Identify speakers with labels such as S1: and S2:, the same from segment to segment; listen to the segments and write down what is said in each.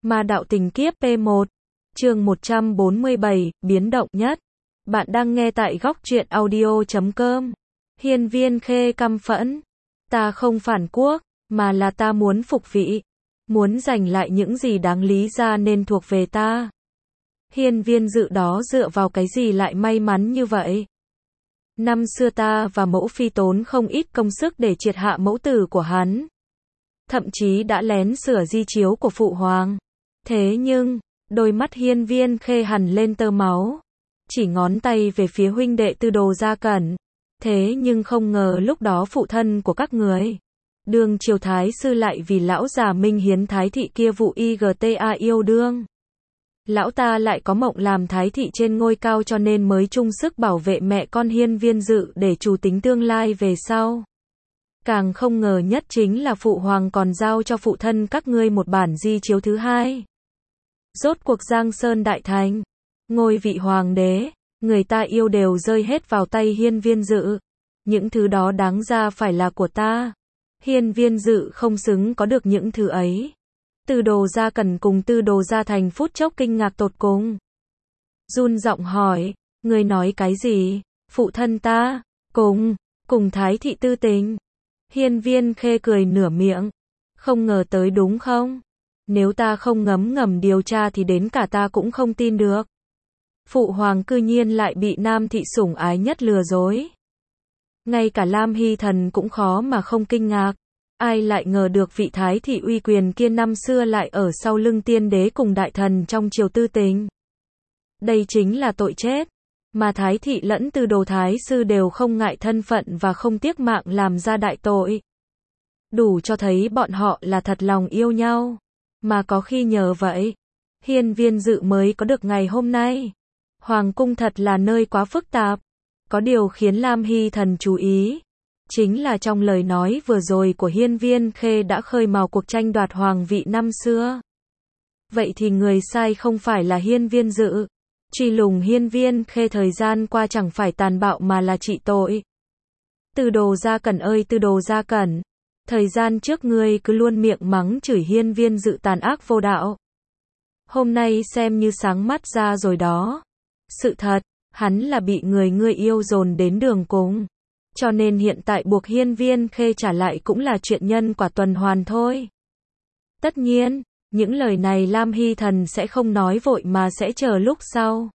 S1: Ma đạo tình kiếp P1, chương 147, biến động nhất. Bạn đang nghe tại góc truyện audio.com. Hiên Viên Khê căm phẫn. Ta không phản quốc, mà là ta muốn phục vị. Muốn giành lại những gì đáng lý ra nên thuộc về ta. Hiên Viên Dự đó dựa vào cái gì lại may mắn như vậy? Năm xưa ta và mẫu phi tốn không ít công sức để triệt hạ mẫu tử của hắn. Thậm chí đã lén sửa di chiếu của phụ hoàng. Thế nhưng, đôi mắt Hiên Viên Khê hằn lên tơ máu. Chỉ ngón tay về phía huynh đệ Tư Đồ Gia Cẩn. Thế nhưng không ngờ lúc đó phụ thân của các người, Đường Triều Thái sư lại vì lão già Minh Hiến Thái thị kia vụ IGTA yêu đương. Lão ta lại có mộng làm Thái thị trên ngôi cao cho nên mới chung sức bảo vệ mẹ con Hiên Viên Dự để chủ tính tương lai về sau. Càng không ngờ nhất chính là phụ hoàng còn giao cho phụ thân các ngươi một bản di chiếu thứ hai. Rốt cuộc Giang Sơn đại thành, ngôi vị hoàng đế, người ta yêu đều rơi hết vào tay Hiên Viên Dự. Những thứ đó đáng ra phải là của ta. Hiên Viên Dự không xứng có được những thứ ấy. Tư Đồ Gia Cẩn cùng Tư Đồ Gia Thành phút chốc kinh ngạc tột cùng. Run giọng hỏi, ngươi nói cái gì? Phụ thân ta, cùng Thái thị tư tình. Hiên Viên Khê cười nửa miệng. Không ngờ tới đúng không? Nếu ta không ngấm ngầm điều tra thì đến cả ta cũng không tin được. Phụ hoàng cư nhiên lại bị Nam thị sủng ái nhất lừa dối. Ngay cả Lam Hy Thần cũng khó mà không kinh ngạc. Ai lại ngờ được vị Thái thị uy quyền kia năm xưa lại ở sau lưng tiên đế cùng đại thần trong triều tư tình. Đây chính là tội chết. Mà Thái thị lẫn Tư Đồ Thái sư đều không ngại thân phận và không tiếc mạng làm ra đại tội. Đủ cho thấy bọn họ là thật lòng yêu nhau. Mà có khi nhờ vậy, Hiên Viên Dự mới có được ngày hôm nay. Hoàng cung thật là nơi quá phức tạp. Có điều khiến Lam Hy Thần chú ý, chính là trong lời nói vừa rồi của Hiên Viên Khê đã khơi mào cuộc tranh đoạt hoàng vị năm xưa. Vậy thì người sai không phải là Hiên Viên Dự. Truy lùng Hiên Viên Khê thời gian qua chẳng phải tàn bạo mà là trị tội. Tư Đồ Gia Cẩn ơi Tư Đồ Gia Cẩn, thời gian trước ngươi cứ luôn miệng mắng chửi Hiên Viên Dự tàn ác vô đạo. Hôm nay xem như sáng mắt ra rồi đó. Sự thật, hắn là bị người ngươi yêu dồn đến đường cùng. Cho nên hiện tại buộc Hiên Viên Khê trả lại cũng là chuyện nhân quả tuần hoàn thôi. Tất nhiên, những lời này Lam Hy Thần sẽ không nói vội mà sẽ chờ lúc sau.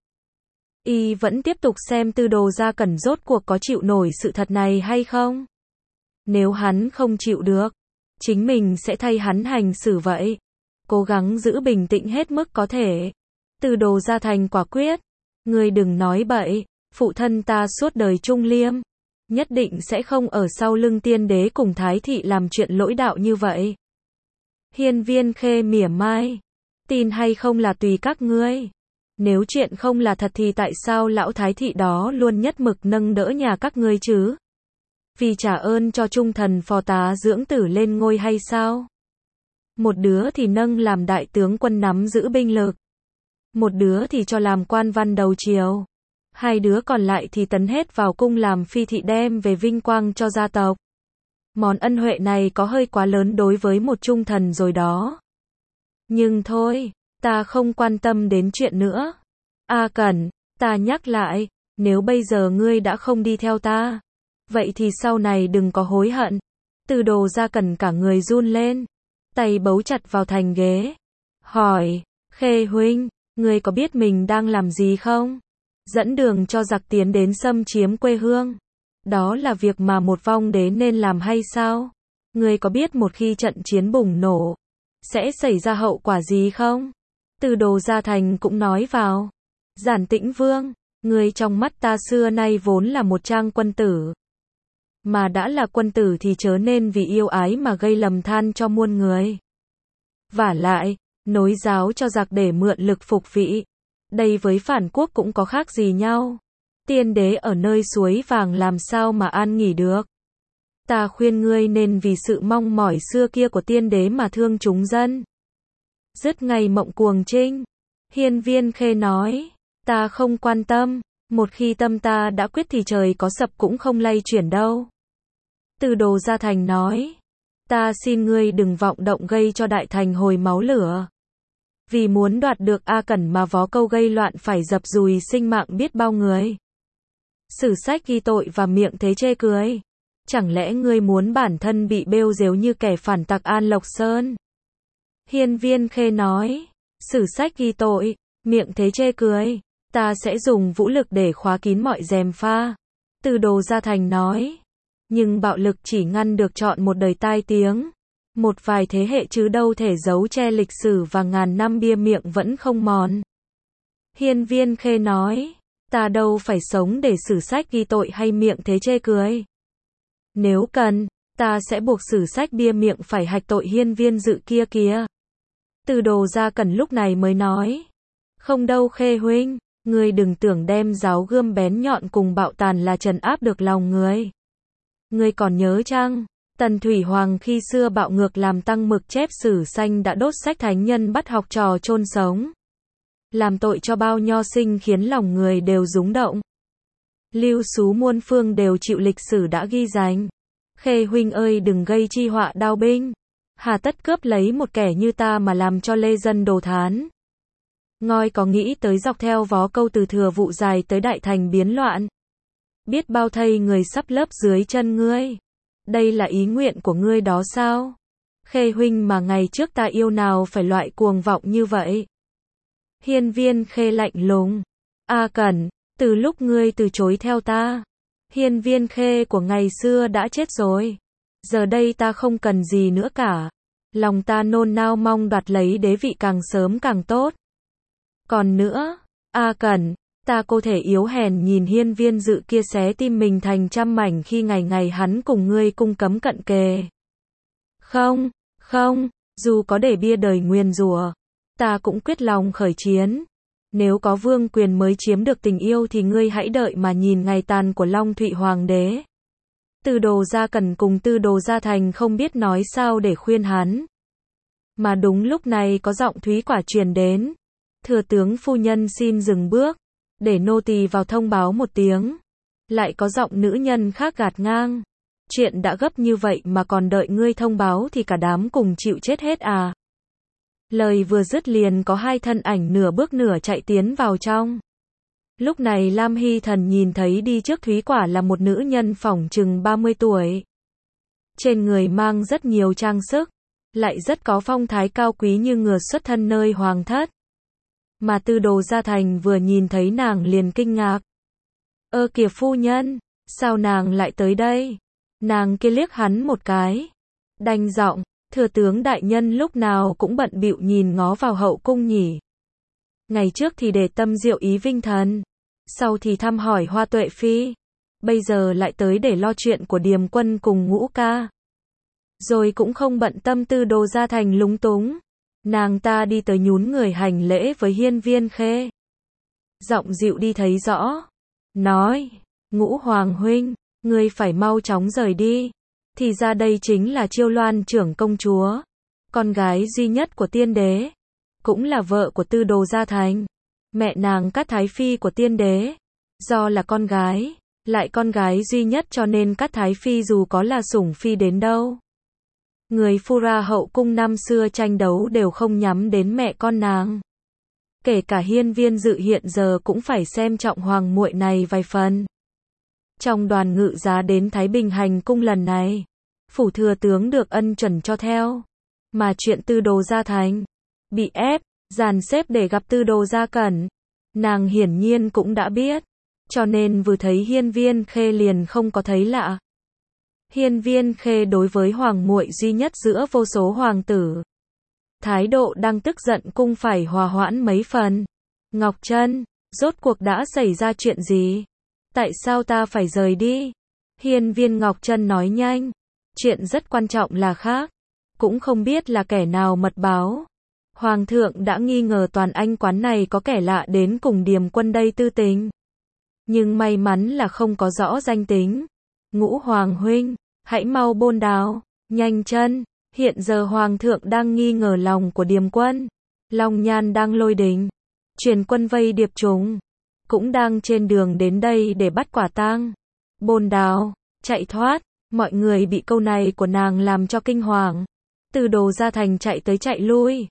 S1: Y vẫn tiếp tục xem Tư Đồ Gia Cẩn rốt cuộc có chịu nổi sự thật này hay không. Nếu hắn không chịu được, chính mình sẽ thay hắn hành xử vậy. Cố gắng giữ bình tĩnh hết mức có thể. Tư Đồ Gia Thành quả quyết. Ngươi đừng nói bậy, phụ thân ta suốt đời trung liêm. Nhất định sẽ không ở sau lưng tiên đế cùng Thái thị làm chuyện lỗi đạo như vậy. Hiên Viên Khê mỉa mai. Tin hay không là tùy các ngươi. Nếu chuyện không là thật thì tại sao lão Thái thị đó luôn nhất mực nâng đỡ nhà các ngươi chứ? Vì trả ơn cho trung thần phò tá dưỡng tử lên ngôi hay sao? Một đứa thì nâng làm đại tướng quân nắm giữ binh lực. Một đứa thì cho làm quan văn đầu triều. Hai đứa còn lại thì tấn hết vào cung làm phi thị đem về vinh quang cho gia tộc. Món ân huệ này có hơi quá lớn đối với một trung thần rồi đó. Nhưng thôi, ta không quan tâm đến chuyện nữa. Cẩn, ta nhắc lại, nếu bây giờ ngươi đã không đi theo ta, vậy thì sau này đừng có hối hận. Tư Đồ Gia Cẩn cả người run lên, tay bấu chặt vào thành ghế. Hỏi, Khê huynh, ngươi có biết mình đang làm gì không? Dẫn đường cho giặc tiến đến xâm chiếm quê hương. Đó là việc mà một vong đế nên làm hay sao? Ngươi có biết một khi trận chiến bùng nổ, sẽ xảy ra hậu quả gì không? Tư Đồ Gia Thành cũng nói vào. Giản Tĩnh Vương, ngươi trong mắt ta xưa nay vốn là một trang quân tử. Mà đã là quân tử thì chớ nên vì yêu ái mà gây lầm than cho muôn người. Vả lại, nối giáo cho giặc để mượn lực phục vị. Đây với phản quốc cũng có khác gì nhau. Tiên đế ở nơi suối vàng làm sao mà an nghỉ được. Ta khuyên ngươi nên vì sự mong mỏi xưa kia của tiên đế mà thương chúng dân. Dứt ngày mộng cuồng trinh. Hiên Viên Khê nói, ta không quan tâm, một khi tâm ta đã quyết thì trời có sập cũng không lay chuyển đâu. Tư Đồ Gia Thành nói, ta xin ngươi đừng vọng động gây cho đại thành hồi máu lửa. Vì muốn đoạt được A Cẩn mà vó câu gây loạn phải dập dùi sinh mạng biết bao người. Sử sách ghi tội và miệng thế chê cười. Chẳng lẽ ngươi muốn bản thân bị bêu dếu như kẻ phản tặc An Lộc Sơn? Hiên Viên Khê nói. Sử sách ghi tội, miệng thế chê cười. Ta sẽ dùng vũ lực để khóa kín mọi gièm pha. Từ Đồ Gia Thành nói. Nhưng bạo lực chỉ ngăn được trọn một đời tai tiếng. Một vài thế hệ chứ đâu thể giấu che lịch sử và ngàn năm bia miệng vẫn không mòn. Hiên Viên Khê nói. Ta đâu phải sống để sử sách ghi tội hay miệng thế chê cười. Nếu cần, ta sẽ buộc sử sách bia miệng phải hạch tội Hiên Viên Dự kia kìa. Từ Đồ Gia Cẩn lúc này mới nói. Không đâu Khê huynh, ngươi đừng tưởng đem giáo gươm bén nhọn cùng bạo tàn là trấn áp được lòng người. Ngươi còn nhớ chăng? Tần Thủy Hoàng khi xưa bạo ngược làm tăng mực chép sử xanh đã đốt sách thánh nhân bắt học trò chôn sống. Làm tội cho bao nho sinh khiến lòng người đều rúng động. Lưu xú muôn phương đều chịu lịch sử đã ghi danh. Khê huynh ơi đừng gây chi họa đao binh. Hà tất cướp lấy một kẻ như ta mà làm cho lê dân đồ thán. Ngoi có nghĩ tới dọc theo vó câu từ Thừa Vụ dài tới Đại Thành biến loạn. Biết bao thây người sắp lấp dưới chân ngươi. Đây là ý nguyện của ngươi đó sao? Khê huynh mà ngày trước ta yêu nào phải loại cuồng vọng như vậy? Hiên Viên Khê lạnh lùng. A Cẩn, từ lúc ngươi từ chối theo ta, Hiên Viên Khê của ngày xưa đã chết rồi. Giờ đây ta không cần gì nữa cả. Lòng ta nôn nao mong đoạt lấy đế vị càng sớm càng tốt. Còn nữa, A Cẩn, ta có thể yếu hèn nhìn Hiên Viên Dự kia xé tim mình thành trăm mảnh khi ngày ngày hắn cùng ngươi cung cấm cận kề. Không, không, dù có để bia đời nguyền rủa, ta cũng quyết lòng khởi chiến. Nếu có vương quyền mới chiếm được tình yêu thì ngươi hãy đợi mà nhìn ngày tàn của Long Thụy Hoàng đế. Từ Đồ Gia Cẩn cùng Từ Đồ Gia Thành không biết nói sao để khuyên hắn. Mà đúng lúc này có giọng Thúy Quả truyền đến. Thừa tướng phu nhân xin dừng bước, để nô tỳ vào thông báo một tiếng. Lại có giọng nữ nhân khác gạt ngang. Chuyện đã gấp như vậy mà còn đợi ngươi thông báo thì cả đám cùng chịu chết hết à. Lời vừa dứt liền có hai thân ảnh nửa bước nửa chạy tiến vào trong. Lúc này Lam Hy Thần nhìn thấy đi trước Thúy Quả là một nữ nhân phỏng chừng 30 tuổi. Trên người mang rất nhiều trang sức, lại rất có phong thái cao quý như ngừa xuất thân nơi hoàng thất. Mà Từ Đồ Gia Thành vừa nhìn thấy nàng liền kinh ngạc. Ơ kìa phu nhân, sao nàng lại tới đây? Nàng kia liếc hắn một cái. Đanh giọng, thừa tướng đại nhân lúc nào cũng bận bịu nhìn ngó vào hậu cung nhỉ. Ngày trước thì để tâm diệu ý vinh thần, sau thì thăm hỏi Hoa Tuệ Phi, bây giờ lại tới để lo chuyện của Điềm Quân cùng Ngũ Ca. Rồi cũng không bận tâm Từ Đồ Gia Thành lúng túng. Nàng ta đi tới nhún người hành lễ với Hiên Viên Khê. Giọng dịu đi thấy rõ. Nói, Ngũ Hoàng huynh, ngươi phải mau chóng rời đi. Thì ra đây chính là Chiêu Loan trưởng công chúa, con gái duy nhất của tiên đế, cũng là vợ của Từ Đồ Gia Thành, mẹ nàng Cát Thái Phi của tiên đế. Do là con gái, lại con gái duy nhất cho nên Cát Thái Phi dù có là sủng phi đến đâu, người phu ra hậu cung năm xưa tranh đấu đều không nhắm đến mẹ con nàng. Kể cả Hiên Viên Dự hiện giờ cũng phải xem trọng hoàng muội này vài phần. Trong đoàn ngự giá đến Thái Bình hành cung lần này, phủ thừa tướng được ân chuẩn cho theo. Mà chuyện Từ Đồ Gia Thành bị ép, dàn xếp để gặp Từ Đồ Gia Cẩn, nàng hiển nhiên cũng đã biết, cho nên vừa thấy Hiên Viên Khê liền không có thấy lạ. Hiên Viên Khê đối với hoàng muội duy nhất giữa vô số hoàng tử, thái độ đang tức giận cung phải hòa hoãn mấy phần. Ngọc Trân, rốt cuộc đã xảy ra chuyện gì? Tại sao ta phải rời đi? Hiên Viên Ngọc Trân nói nhanh. Chuyện rất quan trọng là khác. Cũng không biết là kẻ nào mật báo. Hoàng thượng đã nghi ngờ toàn Anh quán này có kẻ lạ đến cùng Điềm Quân đây tư tình. Nhưng may mắn là không có rõ danh tính. Ngũ Hoàng huynh, hãy mau bôn đáo, nhanh chân. Hiện giờ Hoàng thượng đang nghi ngờ lòng của Điềm Quân. Long Nhan đang lôi đình. Truyền quân vây Điệp Trùng. Cũng đang trên đường đến đây để bắt quả tang. Bôn đáo, chạy thoát, mọi người bị câu này của nàng làm cho kinh hoàng. Từ Đồ Gia Thành chạy tới chạy lui.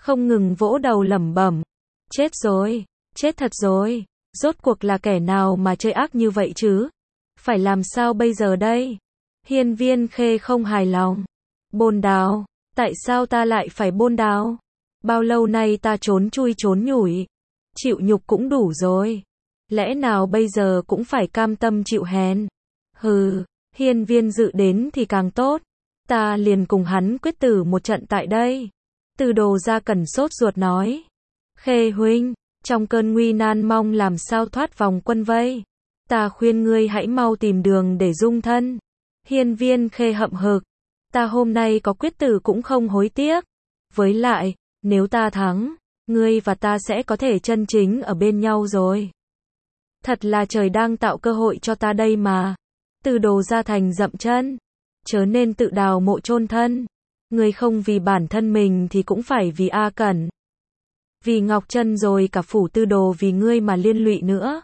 S1: không ngừng vỗ đầu lẩm bẩm. Chết rồi, chết thật rồi, rốt cuộc là kẻ nào mà chơi ác như vậy chứ? Phải làm sao bây giờ đây? Hiên Viên Khê không hài lòng. Bôn đào, tại sao ta lại phải bôn đào? Bao lâu nay ta trốn chui trốn nhủi, chịu nhục cũng đủ rồi. Lẽ nào bây giờ cũng phải cam tâm chịu hèn? Hừ, Hiên Viên Dự đến thì càng tốt. Ta liền cùng hắn quyết tử một trận tại đây. Từ Đồ Gia Cẩn sốt ruột nói. Khê huynh, trong cơn nguy nan mong làm sao thoát vòng quân vây. Ta khuyên ngươi hãy mau tìm đường để dung thân. Hiên Viên Khê hậm hực. Ta hôm nay có quyết tử cũng không hối tiếc. Với lại, nếu ta thắng, ngươi và ta sẽ có thể chân chính ở bên nhau rồi. Thật là trời đang tạo cơ hội cho ta đây mà. Từ Đồ Gia Thành dậm chân. Chớ nên tự đào mộ chôn thân. Ngươi không vì bản thân mình thì cũng phải vì A Cẩn. Vì Ngọc Trân rồi cả phủ Tư Đồ vì ngươi mà liên lụy nữa.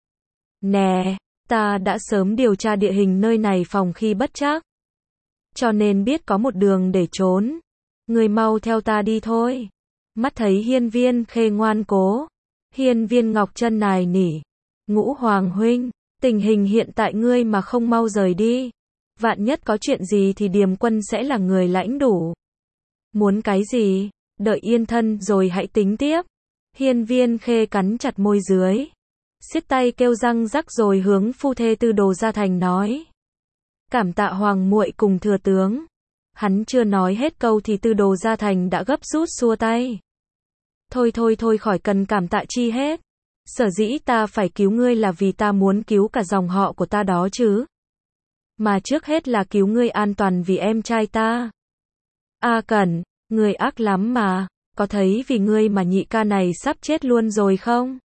S1: Nè, ta đã sớm điều tra địa hình nơi này phòng khi bất trắc. Cho nên biết có một đường để trốn. Ngươi mau theo ta đi thôi. Mắt thấy Hiên Viên Khê ngoan cố. Hiên Viên Ngọc Trân nài nỉ. Ngũ Hoàng huynh, tình hình hiện tại ngươi mà không mau rời đi. Vạn nhất có chuyện gì thì Điềm Quân sẽ là người lãnh đủ. Muốn cái gì? Đợi yên thân rồi hãy tính tiếp. Hiên Viên Khê cắn chặt môi dưới. Siết tay kêu răng rắc rồi hướng phu thê Tư Đồ Gia Thành nói. Cảm tạ hoàng muội cùng thừa tướng. Hắn chưa nói hết câu thì Tư Đồ Gia Thành đã gấp rút xua tay. Thôi khỏi cần cảm tạ chi hết. Sở dĩ ta phải cứu ngươi là vì ta muốn cứu cả dòng họ của ta đó chứ. Mà trước hết là cứu ngươi an toàn vì em trai ta. A Cẩn, ngươi ác lắm mà, có thấy vì ngươi mà nhị ca này sắp chết luôn rồi không?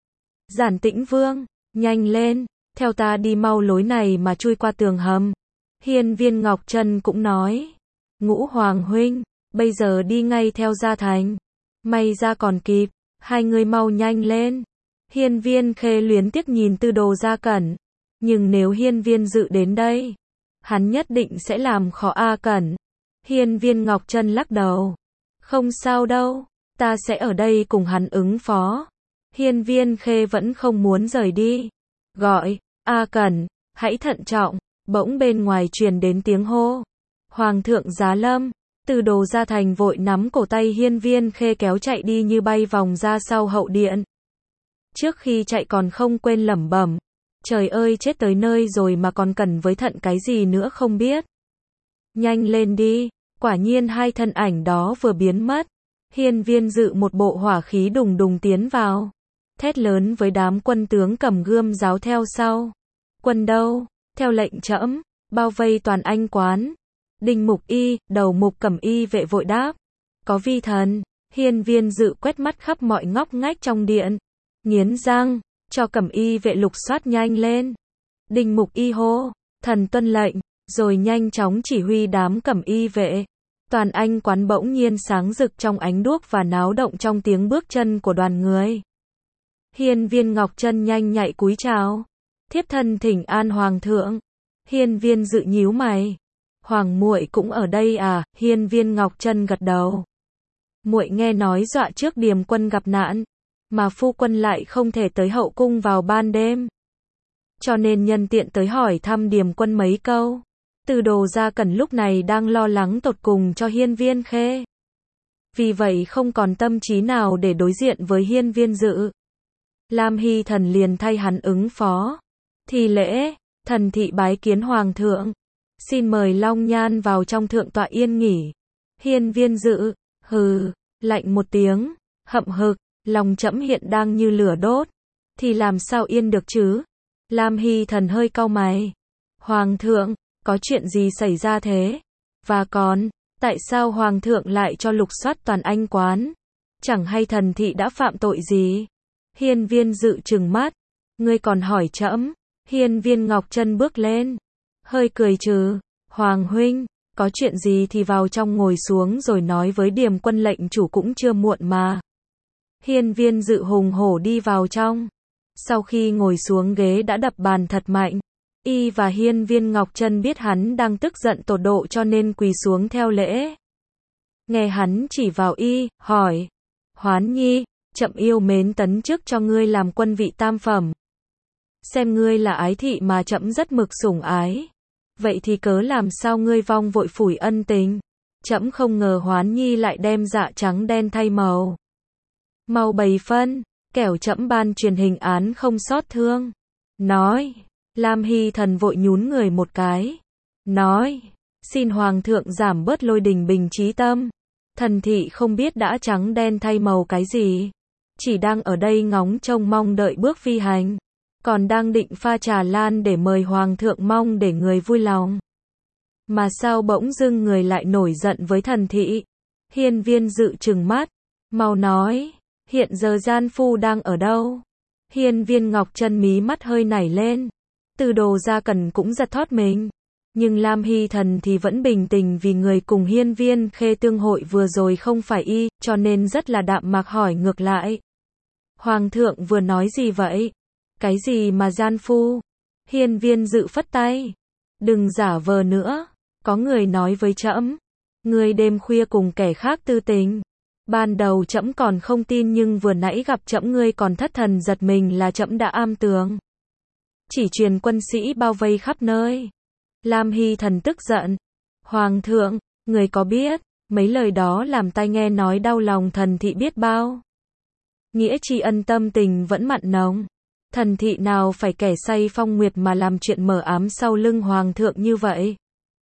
S1: Giản Tĩnh Vương, nhanh lên, theo ta đi mau lối này mà chui qua tường hầm. Hiên Viên Ngọc Trân cũng nói. Ngũ Hoàng huynh, bây giờ đi ngay theo Gia Thành. May ra còn kịp, hai người mau nhanh lên. Hiên Viên Khê luyến tiếc nhìn Tư Đồ Gia Cẩn. Nhưng nếu Hiên Viên Dự đến đây, hắn nhất định sẽ làm khó A Cẩn. Hiên Viên Ngọc Trân lắc đầu. Không sao đâu, ta sẽ ở đây cùng hắn ứng phó. Hiên Viên Khê vẫn không muốn rời đi. Gọi, A Cẩn, hãy thận trọng. Bỗng bên ngoài truyền đến tiếng hô. Hoàng thượng giá lâm. Từ Đồ Gia Thành vội nắm cổ tay Hiên Viên Khê kéo chạy đi như bay vòng ra sau hậu điện. Trước khi chạy còn không quên lẩm bẩm. Trời ơi, chết tới nơi rồi mà còn cần với thận cái gì nữa không biết. Nhanh lên đi. Quả nhiên hai thân ảnh đó vừa biến mất. Hiên Viên Dự một bộ hỏa khí đùng đùng tiến vào. Thét lớn với đám quân tướng cầm gươm giáo theo sau. Quân đâu? Theo lệnh trẫm, bao vây toàn Anh quán. Đinh Mục Y, đầu Mục Cẩm Y vệ vội đáp. Có vi thần. Hiên Viên Dự quét mắt khắp mọi ngóc ngách trong điện. Nghiến răng, cho Cẩm Y vệ lục soát nhanh lên. Đinh Mục Y hô, thần tuân lệnh, rồi nhanh chóng chỉ huy đám Cẩm Y vệ. Toàn Anh quán bỗng nhiên sáng rực trong ánh đuốc và náo động trong tiếng bước chân của đoàn người. Hiên Viên Ngọc Trân nhanh nhạy cúi chào. Thiếp thân thỉnh an hoàng thượng. Hiên Viên Dự nhíu mày. Hoàng muội cũng ở đây à? Hiên Viên Ngọc Trân gật đầu. Muội nghe nói dọa trước Điềm Quân gặp nạn, mà phu quân lại không thể tới hậu cung vào ban đêm. Cho nên nhân tiện tới hỏi thăm Điềm Quân mấy câu. Từ Đồ Gia Cẩn lúc này đang lo lắng tột cùng cho Hiên Viên Khê. Vì vậy không còn tâm trí nào để đối diện với Hiên Viên Dự. Lam Hy Thần liền thay hắn ứng phó. Thi lễ, thần thị bái kiến hoàng thượng. Xin mời Long Nhan vào trong thượng tọa yên nghỉ. Hiên Viên Dự, hừ, lạnh một tiếng, hậm hực, lòng trẫm hiện đang như lửa đốt. Thì làm sao yên được chứ? Lam Hy Thần hơi cau mày. Hoàng thượng, có chuyện gì xảy ra thế? Và còn, tại sao hoàng thượng lại cho lục soát toàn Anh quán? Chẳng hay thần thị đã phạm tội gì? Hiên Viên Dự trừng mắt. Ngươi còn hỏi trẫm? Hiên Viên Ngọc Trân bước lên. Hơi cười trừ. Hoàng huynh, có chuyện gì thì vào trong ngồi xuống rồi nói với Điềm Quân lệnh chủ cũng chưa muộn mà. Hiên Viên Dự hùng hổ đi vào trong. Sau khi ngồi xuống ghế đã đập bàn thật mạnh. Y và Hiên Viên Ngọc Trân biết hắn đang tức giận tột độ cho nên quỳ xuống theo lễ. Nghe hắn chỉ vào Y, hỏi. Hoán Nhi, trẫm yêu mến tấn chức cho ngươi làm quân vị tam phẩm. Xem ngươi là ái thị mà trẫm rất mực sủng ái. Vậy thì cớ làm sao ngươi vong vội phủi ân tình? Trẫm không ngờ Hoán Nhi lại đem dạ trắng đen thay màu. Mau bày phân, kẻo trẫm ban truyền hình án không xót thương. Nói, Lam Hy Thần vội nhún người một cái. Nói, xin Hoàng thượng giảm bớt lôi đình bình trí tâm. Thần thị không biết đã trắng đen thay màu cái gì. Chỉ đang ở đây ngóng trông mong đợi bước phi hành. Còn đang định pha trà lan để mời Hoàng thượng mong để người vui lòng. Mà sao bỗng dưng người lại nổi giận với thần thị? Hiên Viên Dự trừng mắt. Mau nói, hiện giờ gian phu đang ở đâu? Hiên Viên Ngọc Chân mí mắt hơi nảy lên. Từ Đồ Gia Cẩn cũng giật thót mình. Nhưng Lam Hy Thần thì vẫn bình tĩnh vì người cùng Hiên Viên Khê tương hội vừa rồi không phải y, cho nên rất là đạm mạc hỏi ngược lại. Hoàng thượng vừa nói gì vậy? Cái gì mà gian phu? Hiên Viên Dự phất tay. Đừng giả vờ nữa. Có người nói với trẫm, ngươi đêm khuya cùng kẻ khác tư tình. Ban đầu trẫm còn không tin nhưng vừa nãy gặp trẫm ngươi còn thất thần giật mình là trẫm đã am tường. Chỉ truyền quân sĩ bao vây khắp nơi. Lam Hy Thần tức giận. Hoàng thượng, người có biết, mấy lời đó làm tai nghe nói đau lòng thần thị biết bao. Nghĩa tri ân tâm tình vẫn mặn nồng. Thần thị nào phải kẻ say phong nguyệt mà làm chuyện mờ ám sau lưng Hoàng thượng như vậy.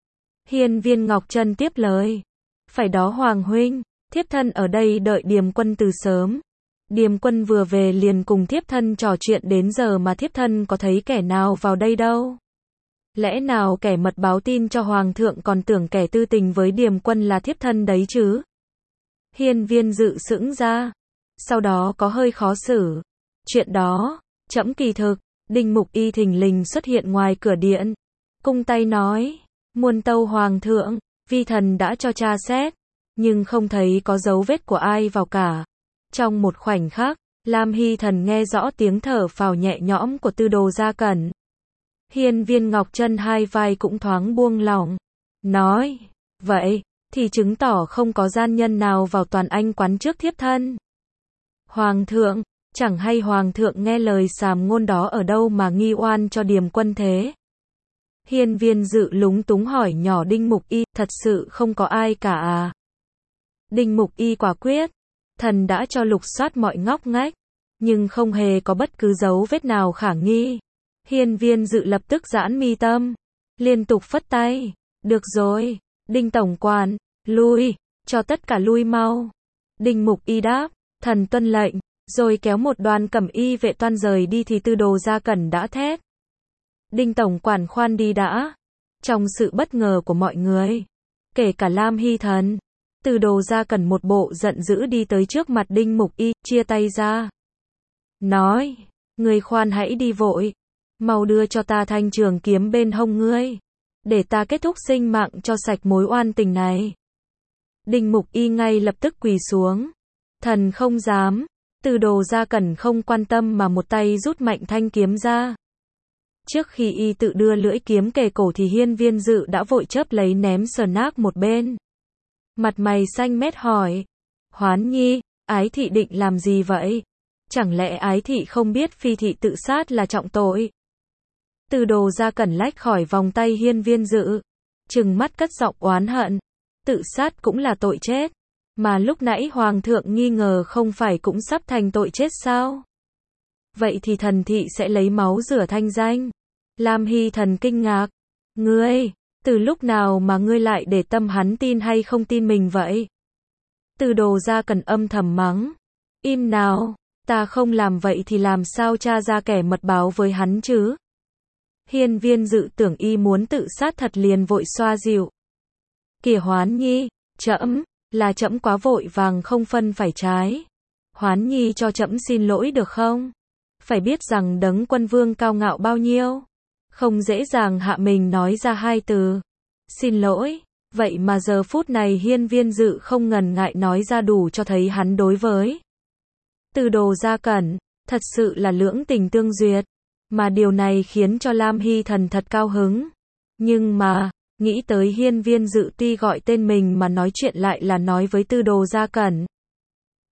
S1: Hiên Viên Ngọc Chân tiếp lời. Phải đó Hoàng huynh, thiếp thân ở đây đợi Điềm Quân từ sớm. Điềm Quân vừa về liền cùng thiếp thân trò chuyện đến giờ mà thiếp thân có thấy kẻ nào vào đây đâu. Lẽ nào kẻ mật báo tin cho Hoàng thượng còn tưởng kẻ tư tình với Điềm Quân là thiếp thân đấy chứ? Hiên Viên Dự sững ra. Sau đó có hơi khó xử. Chuyện đó, trẫm kỳ thực. Đinh Mục Y thình lình xuất hiện ngoài cửa điện. Cung tay nói. Muôn tâu Hoàng thượng, vi thần đã cho tra xét. Nhưng không thấy có dấu vết của ai vào cả. Trong một khoảnh khắc, Lam Hy Thần nghe rõ tiếng thở phào nhẹ nhõm của Tư Đồ Gia Cẩn. Hiên Viên Ngọc Chân hai vai cũng thoáng buông lỏng. Nói, vậy, thì chứng tỏ không có gian nhân nào vào Toàn Anh quán trước thiếp thân. Hoàng thượng, chẳng hay Hoàng thượng nghe lời sàm ngôn đó ở đâu mà nghi oan cho Điềm Quân thế? Hiên Viên Dự lúng túng hỏi nhỏ Đinh Mục Y, thật sự không có ai cả à? Đinh Mục Y quả quyết, thần đã cho lục soát mọi ngóc ngách, nhưng không hề có bất cứ dấu vết nào khả nghi. Hiên Viên Dự lập tức giãn mi tâm, liên tục phất tay. Được rồi, Đinh tổng quản, lui, cho tất cả lui mau. Đinh Mục Y đáp, thần tuân lệnh, rồi kéo một đoàn cẩm y vệ toan rời đi thì Tư Đồ Gia Cẩn đã thét. Đinh tổng quản khoan đi đã. Trong sự bất ngờ của mọi người, kể cả Lam Hy Thần, Tư Đồ Gia Cẩn một bộ giận dữ đi tới trước mặt Đinh Mục Y, chia tay ra. Nói, ngươi khoan hãy đi vội. Mau đưa cho ta thanh trường kiếm bên hông ngươi. Để ta kết thúc sinh mạng cho sạch mối oan tình này. Đinh Mục Y ngay lập tức quỳ xuống. Thần không dám. Tư Đồ Gia Cẩn không quan tâm mà một tay rút mạnh thanh kiếm ra. Trước khi y tự đưa lưỡi kiếm kề cổ thì Hiên Viên Dự đã vội chớp lấy ném sờ nát một bên. Mặt mày xanh mét hỏi. Hoán Nhi, ái thị định làm gì vậy? Chẳng lẽ ái thị không biết phi thị tự sát là trọng tội? Tư Đồ Gia Cẩn lách khỏi vòng tay Hiên Viên Dự, trừng mắt cất giọng oán hận. Tự sát cũng là tội chết. Mà lúc nãy Hoàng thượng nghi ngờ không phải cũng sắp thành tội chết sao? Vậy thì thần thị sẽ lấy máu rửa thanh danh. Lam Hy Thần kinh ngạc. Ngươi, từ lúc nào mà ngươi lại để tâm hắn tin hay không tin mình vậy? Tư Đồ Gia Cẩn âm thầm mắng. Im nào, ta không làm vậy thì làm sao tra ra kẻ mật báo với hắn chứ? Hiên Viên Dự tưởng y muốn tự sát thật liền vội xoa dịu. Kìa Hoán Nhi, trẫm, là trẫm quá vội vàng không phân phải trái. Hoán Nhi cho trẫm xin lỗi được không? Phải biết rằng đấng quân vương cao ngạo bao nhiêu. Không dễ dàng hạ mình nói ra hai từ. Xin lỗi. Vậy mà giờ phút này Hiên Viên Dự không ngần ngại nói ra đủ cho thấy hắn đối với Tư Đồ Gia Cẩn, thật sự là lưỡng tình tương duyệt. Mà điều này khiến cho Lam Hy Thần thật cao hứng. Nhưng mà, nghĩ tới Hiên Viên Dự tuy gọi tên mình mà nói chuyện lại là nói với Tư Đồ Gia Cẩn.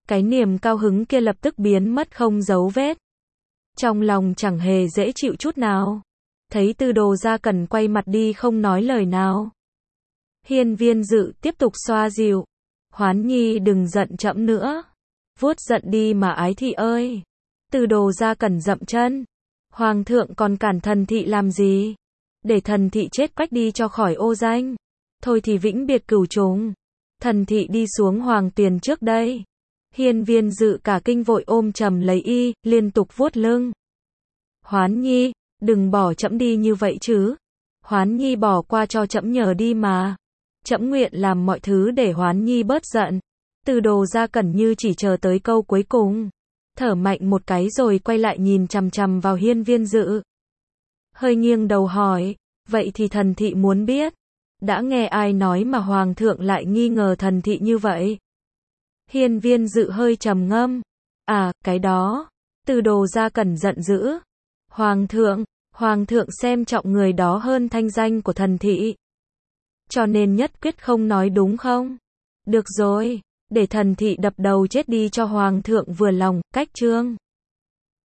S1: Cái niềm cao hứng kia lập tức biến mất không dấu vết. Trong lòng chẳng hề dễ chịu chút nào. Thấy Tư Đồ Gia Cẩn quay mặt đi không nói lời nào. Hiên Viên Dự tiếp tục xoa dịu. Hoán Nhi đừng giận trẫm nữa. Vuốt giận đi mà ái thị ơi. Tư Đồ Gia Cẩn dậm chân. Hoàng thượng còn cản thần thị làm gì? Để thần thị chết quách đi cho khỏi ô danh. Thôi thì vĩnh biệt cửu trùng. Thần thị đi xuống hoàng tuyền trước đây. Hiên Viên Dự cả kinh vội ôm chầm lấy y, liên tục vuốt lưng. Hoán Nhi, đừng bỏ trẫm đi như vậy chứ. Hoán Nhi bỏ qua cho trẫm nhờ đi mà. Trẫm nguyện làm mọi thứ để Hoán Nhi bớt giận. Tư Đồ Gia Cẩn như chỉ chờ tới câu cuối cùng. Thở mạnh một cái rồi quay lại nhìn chằm chằm vào Hiên Viên Dự. Hơi nghiêng đầu hỏi, vậy thì thần thị muốn biết. Đã nghe ai nói mà hoàng thượng lại nghi ngờ thần thị như vậy? Hiên Viên Dự hơi trầm ngâm. À, cái đó. Tư Đồ Gia Cẩn giận dữ. Hoàng thượng xem trọng người đó hơn thanh danh của thần thị. Cho nên nhất quyết không nói đúng không? Được rồi, để thần thị đập đầu chết đi cho hoàng thượng vừa lòng, cách chương.